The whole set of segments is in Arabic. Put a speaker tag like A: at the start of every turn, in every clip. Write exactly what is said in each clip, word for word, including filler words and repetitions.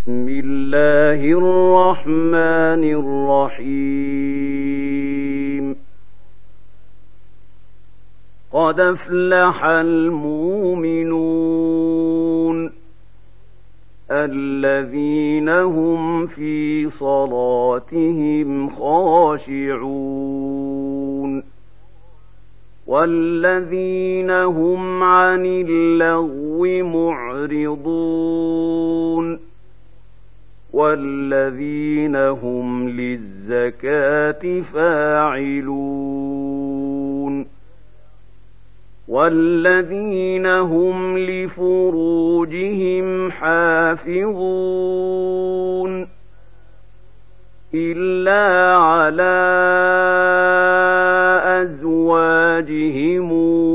A: بسم الله الرحمن الرحيم قد أفلح المؤمنون الذين هم في صلاتهم خاشعون والذين هم عن اللغو معرضون والذين هم للزكاة فاعلون والذين هم لفروجهم حافظون إلا على أزواجهم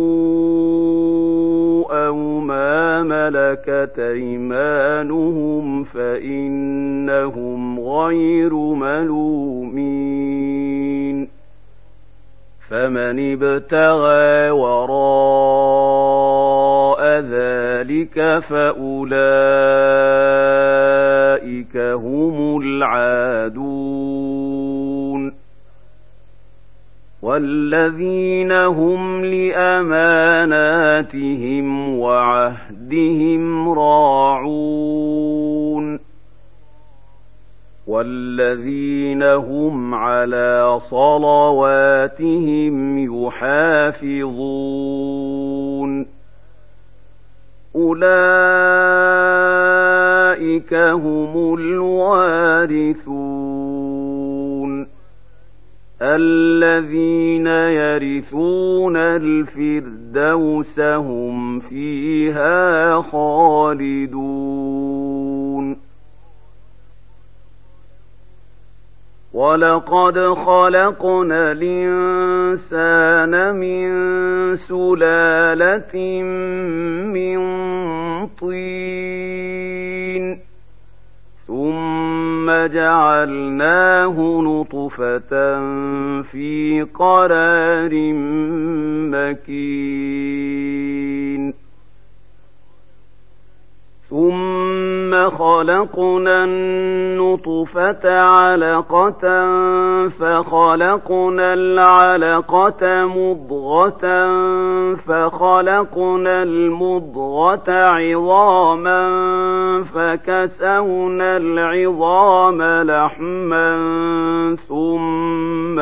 A: أو ما ملكت أيمانهم فإنهم غير ملومين فمن ابتغى وراء ذلك فأولئك هم العادون والذين هم لأماناتهم وعهدهم راعون والذين هم على صلواتهم يحافظون أولئك هم الوارثون الذين يرثون الفردوس هم فيها خالدون ولقد خلقنا الإنسان من سلالة من طين ثم جعلناه نطفة في قرار مكين ثم خلقنا النطفة علقة فخلقنا العلقة مضغة فخلقنا المضغة عظاما فكسونا العظام لحما ثم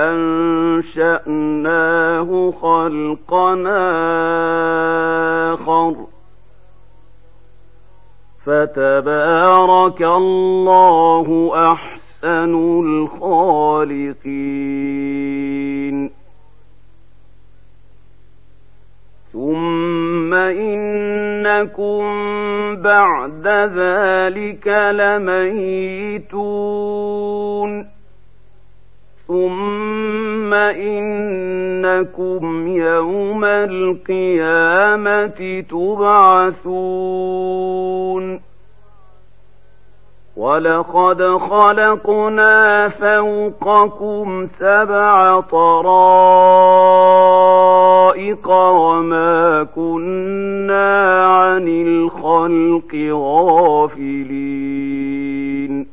A: أنشأناه خلقا آخر فتبارك الله أحسن الخالقين ثم إنكم بعد ذلك لميتون ثم إنكم يوم القيامة تبعثون ولقد خلقنا فوقكم سبع طرائق وما كنا عن الخلق غافلين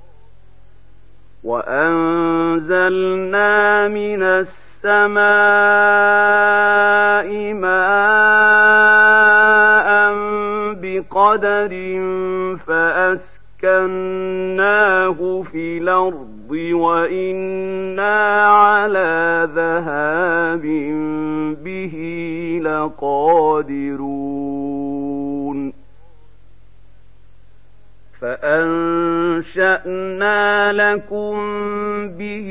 A: وأنزلنا من السماء ماء بقدر فأسكناه في الأرض وإنا على ذهاب به لقادرون فأنشأنا لكم به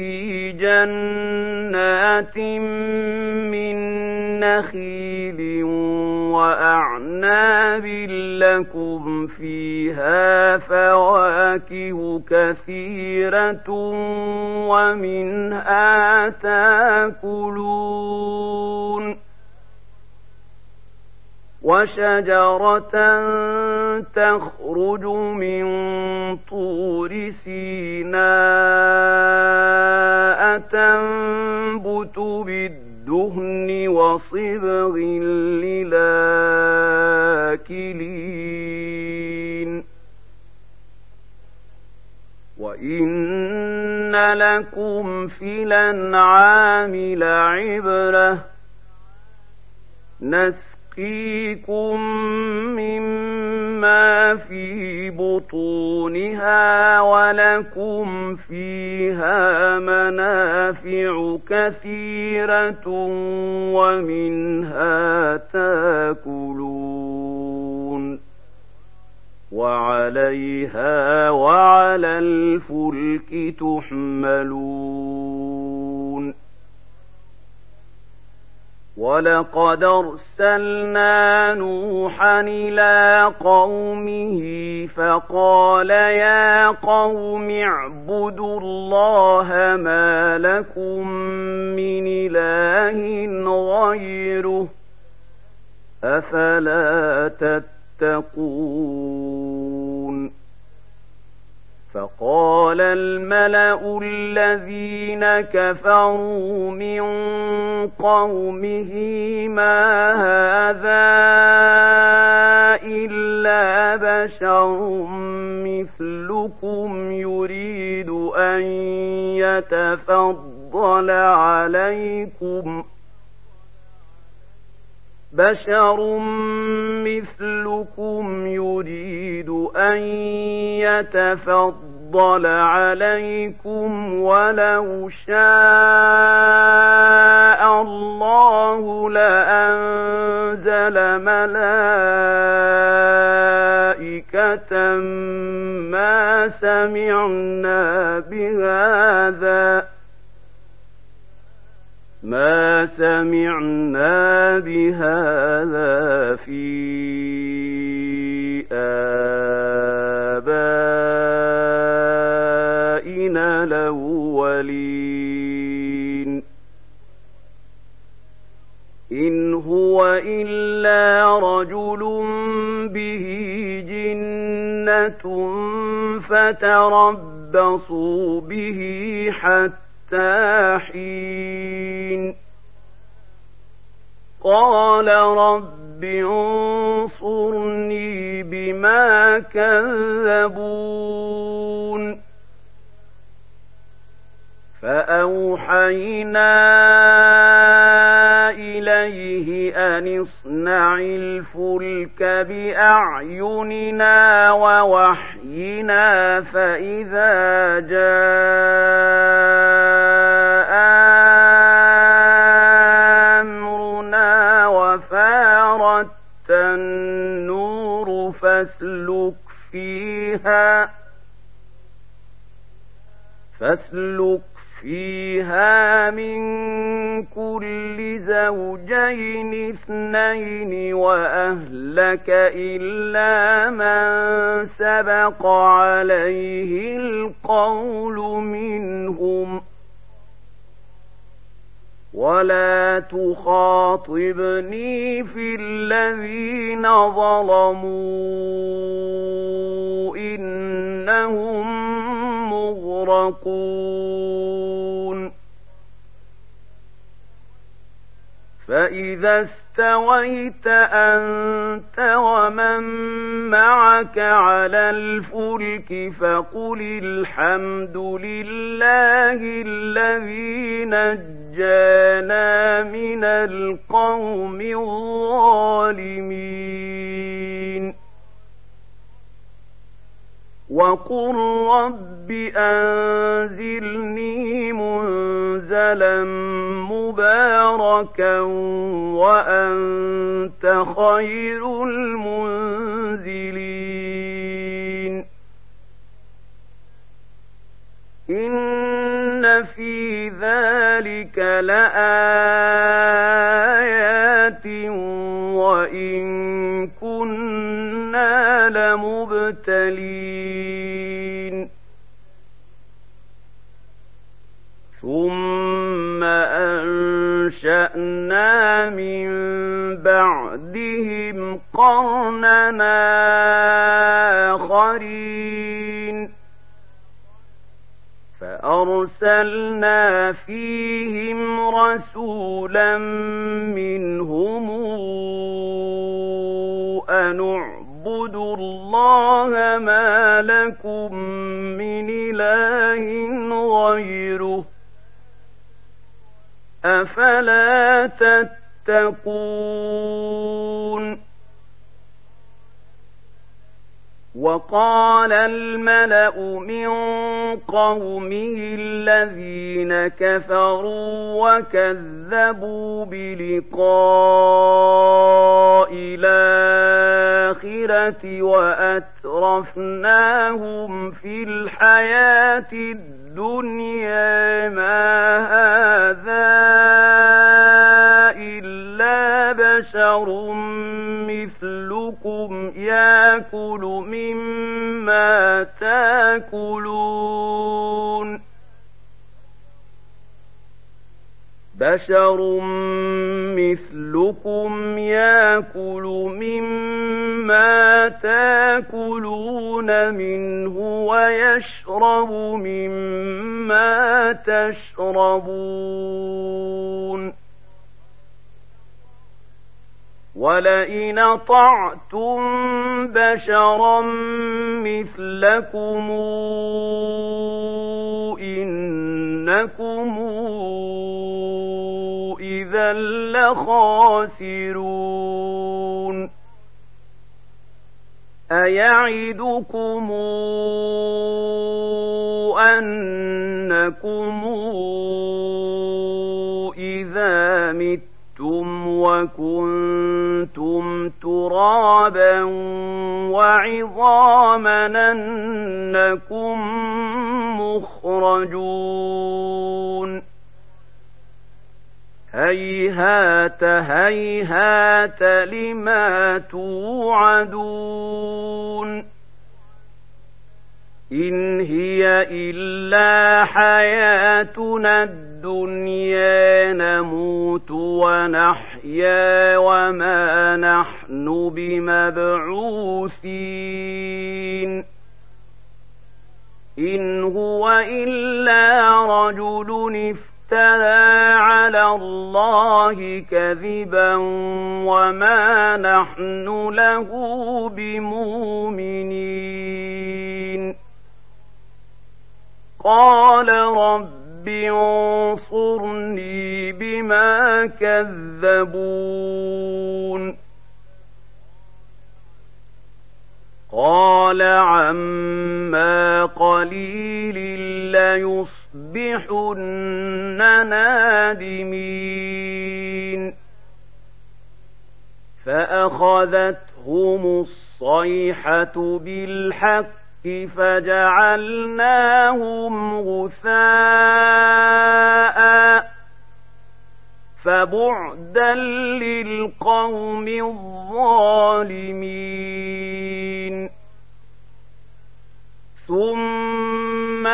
A: جنات من نخيل وأعناب لكم فيها فواكه كثيرة ومنها تأكلون وشجرة تخرج من طور سيناء تنبت بالدهن وصبغ للآكلين وإن لكم في الأنعام لعبرة نسقيكم مما في بطونها ولكم فيها منافع كثيرة ومنها تاكلون وعليها وعلى الفلك تحملون ولقد أرسلنا نوحا إلى قومه فقال يا قوم اعبدوا الله ما لكم من إله غيره أفلا تتقون فقال الملأ الذين كفروا من قومه ما هذا إلا بشر مثلكم يريد أن يتفضل عليكم بشر مثلكم يريد أن يتفضل عليكم ولو شاء الله لأنزل ملائكة ما سمعنا بهذا ما سمعنا بهذا في آبائنا الأولين إن هو إلا رجل به جنة فتربصوا به حتى حين قال رب انصرني بما كذبون فأوحينا إليه أن اصنع الفلك بأعيننا ووحينا فإذا جاء أمرنا وفارت النور فاسلك فيها فاسلك فيها من كل زوجين اثنين وأهلك إلا من سبق عليه القول منهم ولا تخاطبني في الذين ظلموا إنهم مغرقون فإذا استويت أنت ومن معك على الفلك فقل الحمد لله الذي نجانا من القوم الظالمين وقل رب أنزلني منزلا مباركا وأنت خير المنزلين إن في ذلك لآيات وإن كنا لمبتلين ثم أنشأنا من بعدهم قرننا آخرين فأرسلنا فيهم رسولا منهم أن اعبدوا الله ما لكم من إله أفلا تتقون وقال الملأ من قومه الذين كفروا وكذبوا بلقاء الآخرة وأترفناهم في الحياة الدنيا ما هذا إلا بشر مثلكم يأكل مما تأكلون بشر مثلكم يأكل مما تأكلون منه ويشرب مما تشربون ولئن أطعتم بشرا مثلكم إنكم إذا لخاسرون أيعدكم أنكم إذا متم وكنتم ترابا وعظاما أنكم مخرجون هيهات هيهات لما توعدون إن هي إلا حياتنا الدنيا نموت ونحيا وما نحن بمبعوثين إن هو إلا رجل افترى على الله كذبا وما نحن له بمؤمنين قال رب انصرني بما كذبون قال عما قليل ليصبحن نادمين فأخذتهم الصيحة بالحق فجعلناهم غثاء فبعدا للقوم الظالمين ثم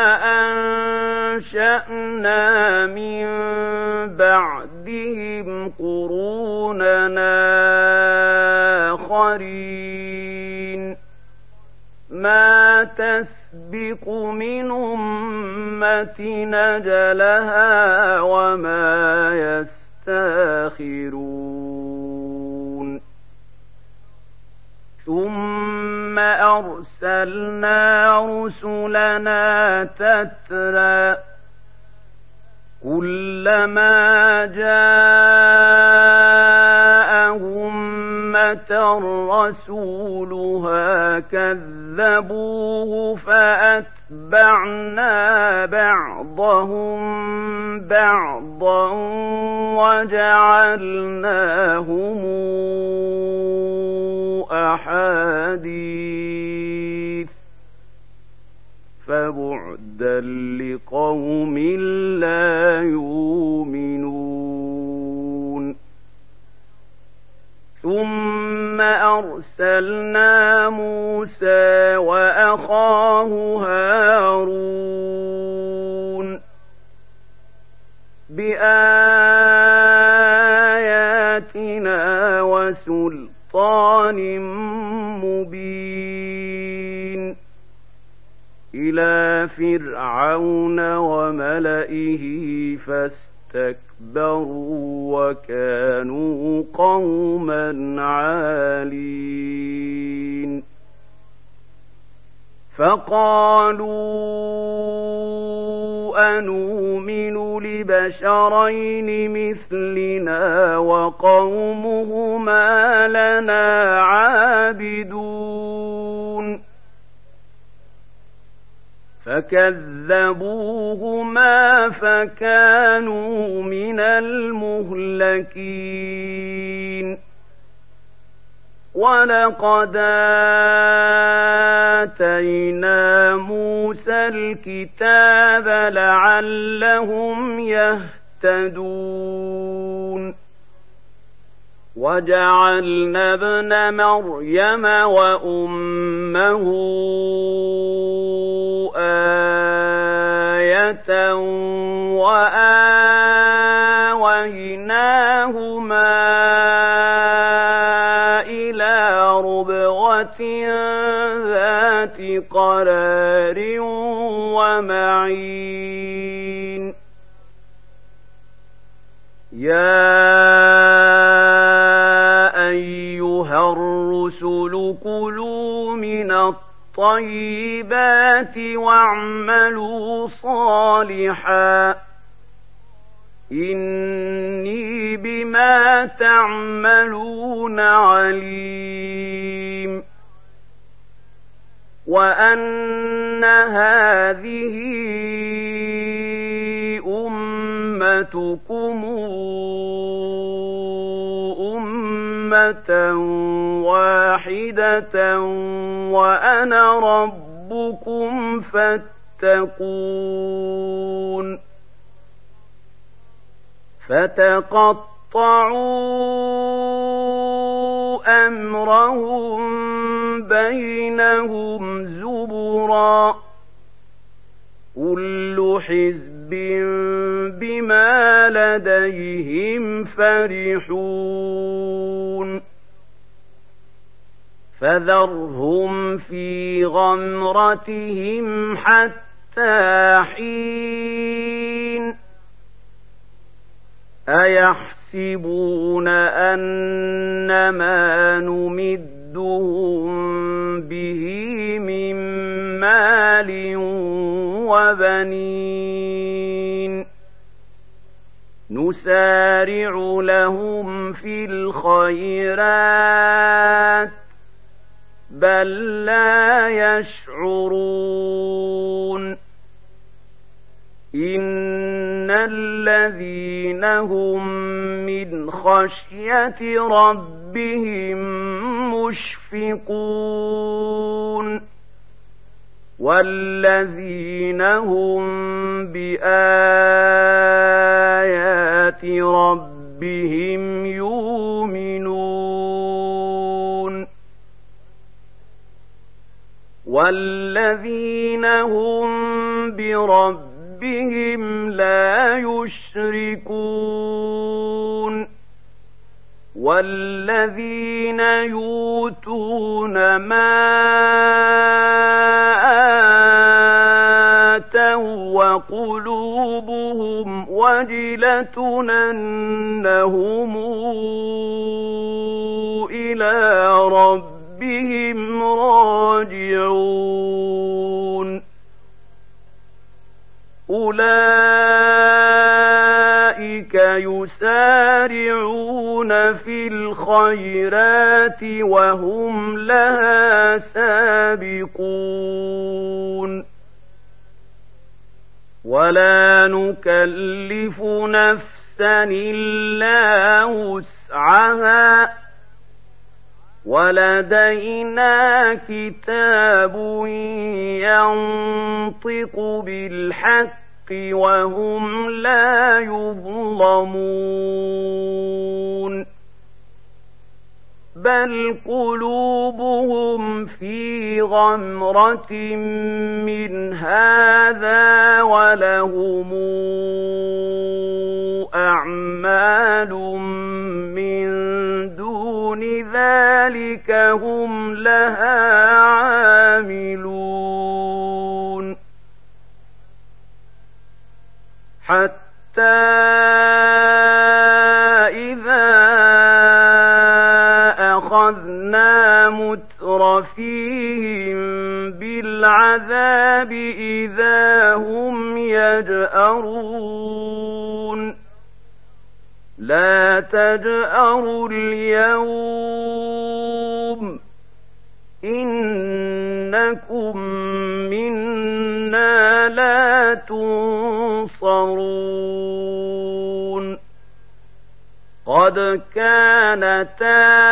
A: أنشأنا من بعدهم قروننا آخرين ما تسبق من أمة أجلها وما يستاخرون ثم أرسلنا رسلنا تترى كلما جاء أمة رسولها كذبوه فأتبعنا بعضهم بعضا وجعلناهم أحاديث فبعدا لقوم لا يؤمنون ثم أرسلنا موسى وأخاه هارون بآياتنا وسلطان مبين إلى فرعون وملئه فاستكبروا وكانوا قوما عالين فقالوا أنؤمن بشرين مثلنا وقومهما لنا عابدون فكذبوهما فكانوا من المهلكين ولقد آتينا موسى الكتاب لعلهم يهتدون وجعلنا ابن مريم وأمه آية وآويناهما إلى ربوة ذات قرار ومعين يا أيها الرسل كلوا من الطيبات واعملوا صالحا إني بما تعملون عليم وأن هذه أمتكم أمة واحدة وأنا ربكم فاتقون فتقطعوا أمرهم بينهم زبرا كل حزب بما لديهم فرحون فذرهم في غمرتهم حتى حين أيحسبون أنما نمدهم به من مال وبنين نسارع لهم في الخيرات بل لا يشعرون إن الذين هم من خشية ربهم مشفقون والذين هم بآيات ربهم يؤمنون والذين هم بربهم بهم لا يشركون والذين يؤتون ما آتوا وقلوبهم وجلة أنهم إلى ربهم راجعون أولئك يسارعون في الخيرات وهم لها سابقون ولا نكلف نفسا إلا وسعها ولدينا كتاب ينطق بالحق وهم لا يظلمون بل قلوبهم في غمرة من هذا ولهم أعمال من دون ذلك هم لها عاملون حتى إذا أخذنا مترفيهم بالعذاب العذاب إذا هم يجأرون لا تجأروا اليوم إنكم منا لا تنصرون قد كانت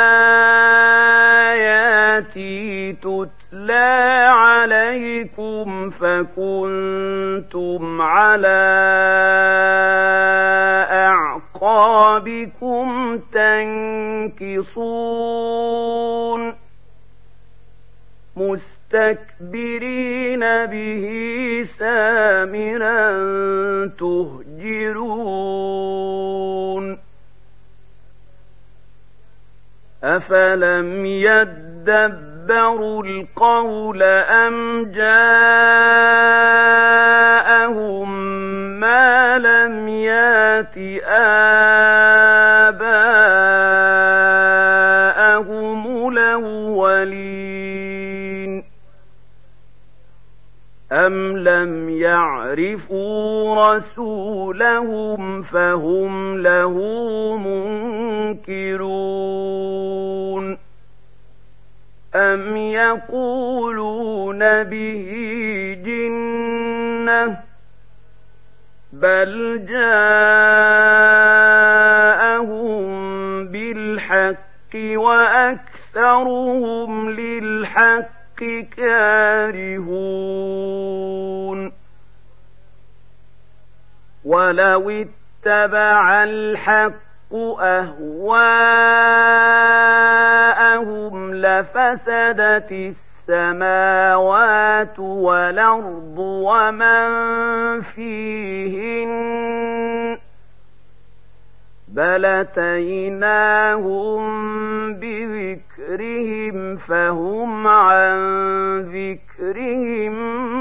A: آياتي تتلى عليكم فكنتم على أعقابكم تنكصون مستكبرين به سامرا تهجرون أفلم يدبروا القول أم جاءهم ما لم يات آباءهم الأولين أم لم يعرفوا رسولهم فهم له منكرون أم يقولون به جنة بل جاءهم بالحق وأكثرهم للحق كارهون ولو اتبع الحق أهواءهم لفسدت السماوات والأرض ومن فيهن بل أتيناهم بذكرهم فهم عن ذكرهم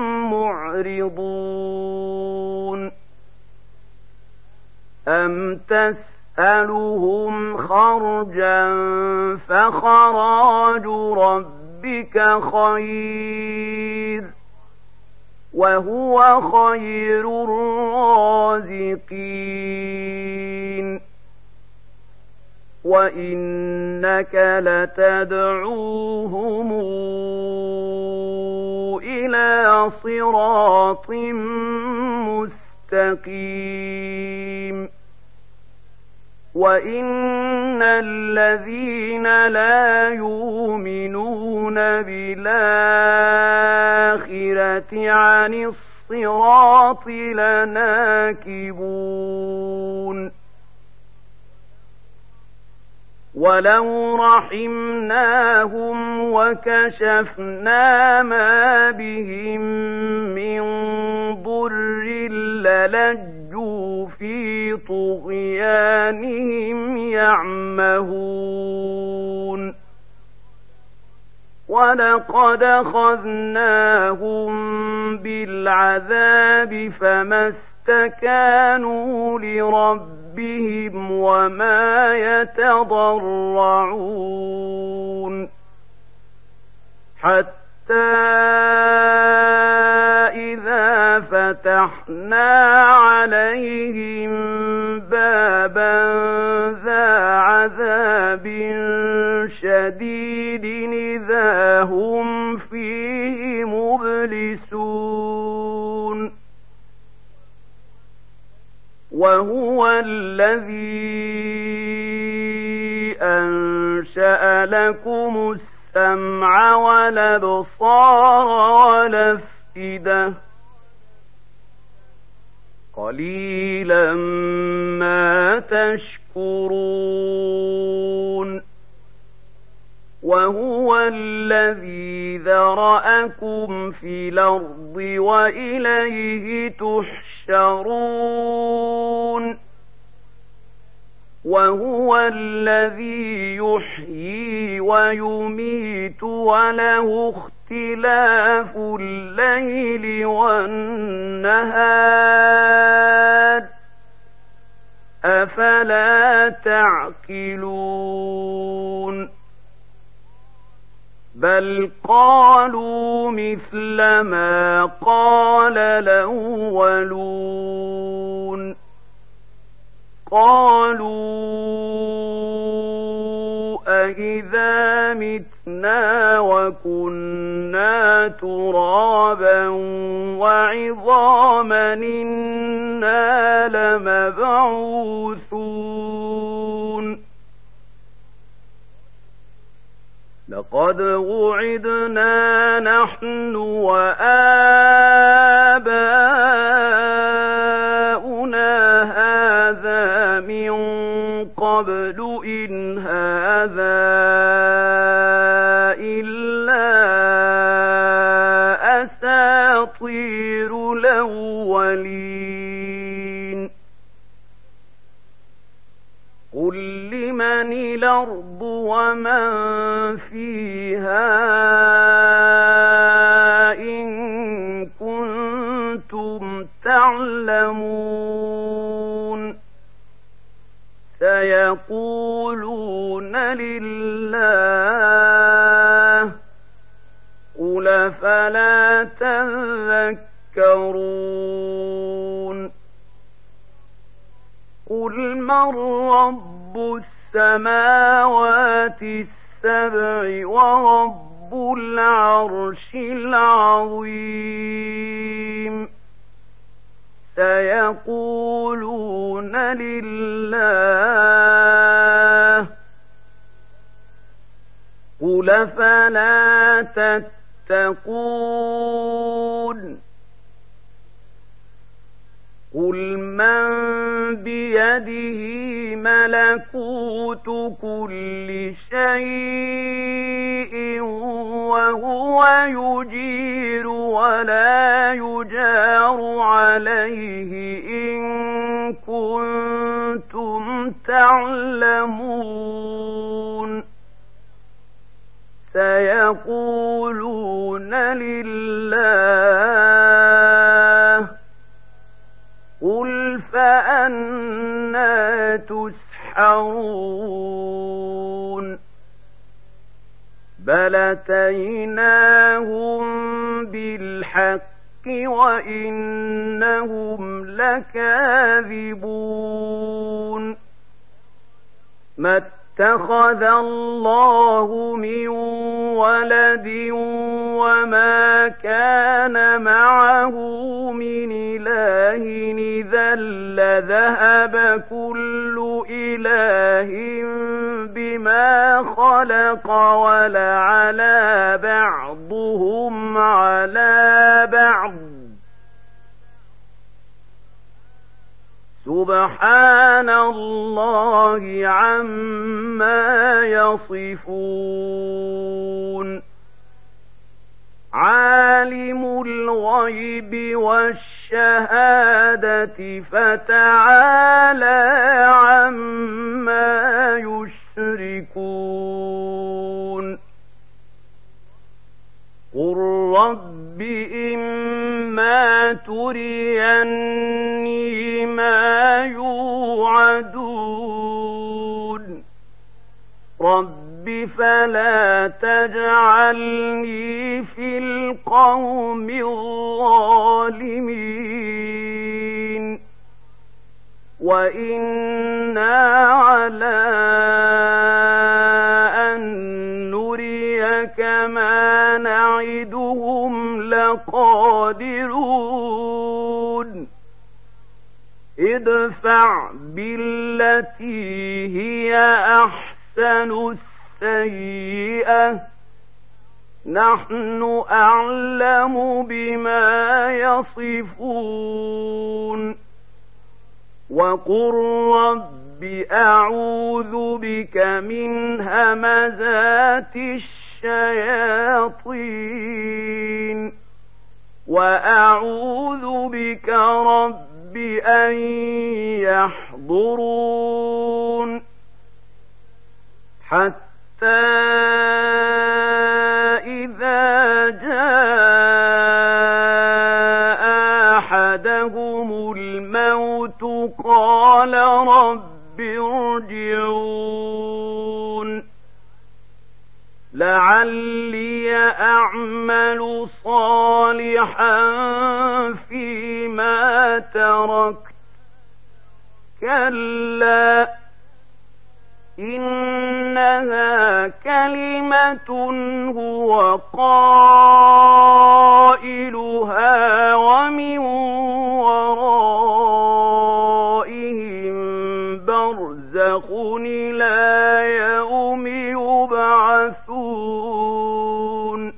A: معرضون أم تسألهم خرجا فخراج ربك خير وهو خير الرازقين وإنك لتدعوهم إلى صراط مستقيم وإن الذين لا يؤمنون بالآخرة عن الصراط لناكبون ولو رحمناهم وكشفنا ما بهم من ضر للجوا في طغيانهم يعمهون ولقد أخذناهم بالعذاب فما استكانوا لربهم وما يتضرعون حتى إذا فتحنا عليهم بابا ذا عذاب شديد إذا هم فيه مبلسون وهو الذي أنشأ لكم السمع والأبصار والأفئدة قليلا ما تشكرون وهو الذي ذرأكم في الأرض وإليه تحشرون وهو الذي يحيي ويميت وله اختلاف الليل والنهار أفلا تعقلون بل قالوا مثل ما قال الأولون قالوا أإذا متنا وكنا ترابا وعظاما إنا لمبعوثون لقد وعدنا نحن وآباؤنا هذا من قبل إن هذا إلا أساطير الأولين قل لمن الأرض ومن فيها إن كنتم تعلمون سيقولون لله قل فلا تذكرون قل من رب السماوات السبع ورب العرش العظيم سيقولون لله قل فلا تتقون قل من بيده ملكوت كل شيء وهو يجير ولا يجار عليه إن كنتم تعلمون سيقولون لله قل فأنى تسحرون بل أتيناهم بالحق وإنهم لكاذبون ما اتخذ الله من ولد وما كان معه من إله إذا لذهب كل إله بما خلق ولعلى بعضهم على بعض سبحان الله عما يصفون عالم الغيب والشهادة فتعالى عما يشركون قل رب إما تريني ما يوعدون رب فلا تجعلني في القوم الظالمين وإنا على أن نريك ما نعدهم لقادرون ادفع بالتي هي أحسن السيئة نحن أعلم بما يصفون وقل رب أعوذ بك من همزات الشياطين وأعوذ بك رب أن يحضرون حتى إذا جاء أحدهم الموت قال رب ارجعون لعلي لعلي أعمل صالحا فيما تركت كلا إنها كلمة هو قائلها ومن ورائهم برزخ إلى يوم يبعثون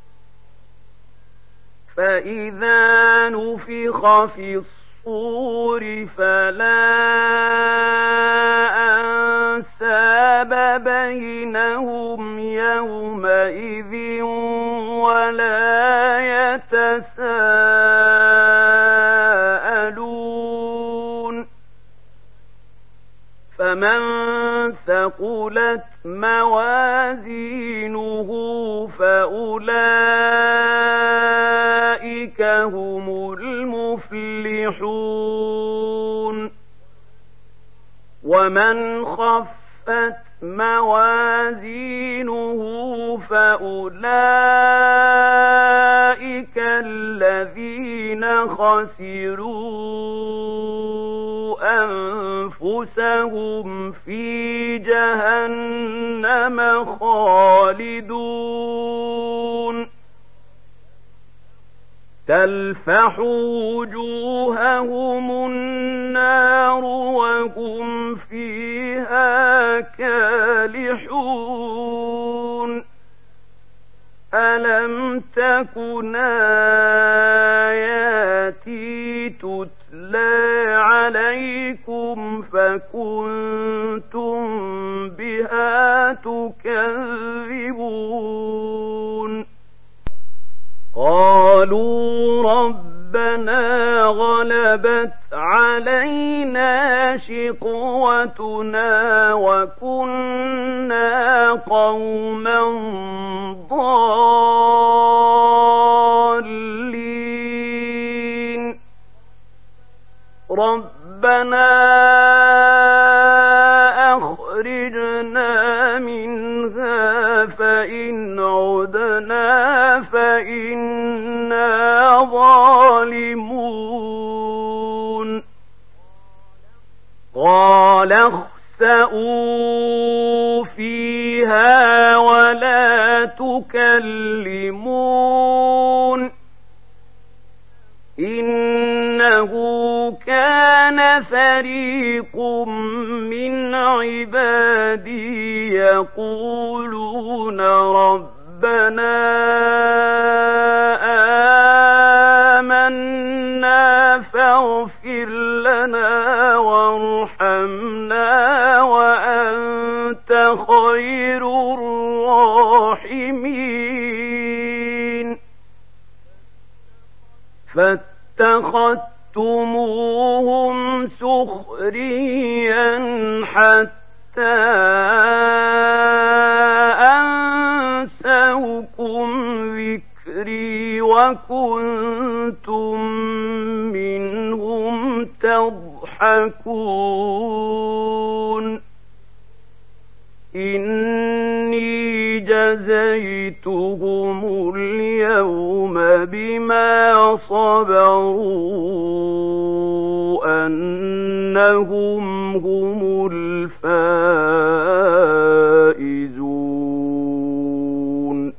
A: فإذا نفخ في الصور فلا أنساب بينهم يومئذ ولا يتساءلون فمن ثقلت موازينه فأولئك هم المفلحون ومن خفت موازينه فأولئك الذين خسروا أنفسهم في جهنم خالدون تلفح وجوههم النار وهم فيها كالحون ألم تكن آياتي تتلى عليكم فكنتم بها تكذبون قالوا ربنا غلبت علينا شقوتنا وكنا قوما ضالين ربنا أخرجنا منها فإن عدنا فإنا ظالمون قال اخسئوا فيها ولا تكلمون إنه كان فريق من عبادي يقولون ربنا آمنا فاغفر لنا وارحمنا وأنت خير الراحمين فاتخذتموهم سخريا حتى أنسوكم ذكري وكنتم منهم تضحكون إني جزيتهم اليوم بما صبروا أنهم هم الفائزون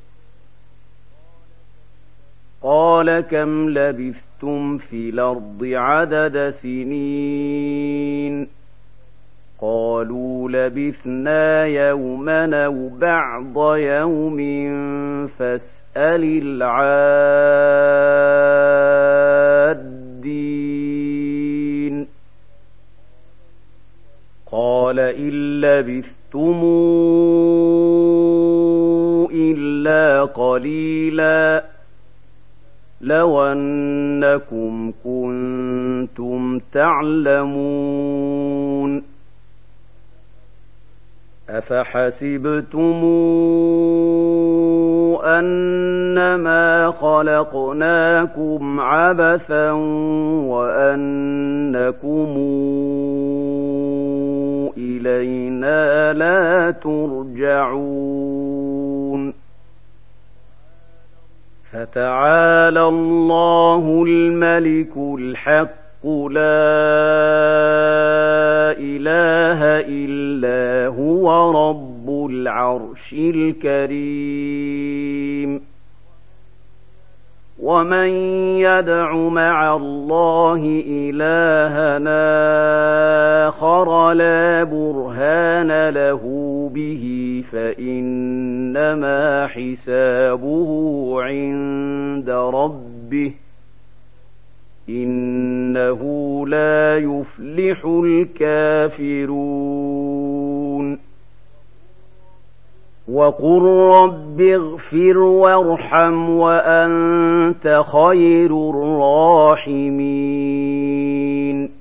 A: قال كم لبثتم في الأرض عدد سنين قالوا لبثنا يوما أو بعض يوم فاسأل العادين قال إن لبثتم إلا قليلا لو أنكم كنتم تعلمون أفحسبتم أنما خلقناكم عبثا وأنكم إلينا لا ترجعون فتعالى الله الملك الحق لا إله إلا هو رب العرش الكريم ومن يدع مع الله إلهنا آخر لا برهان له به فإنما حسابه عند ربه إنه لا يفلح الكافرون وقل رب اغفر وارحم وأنت خير الراحمين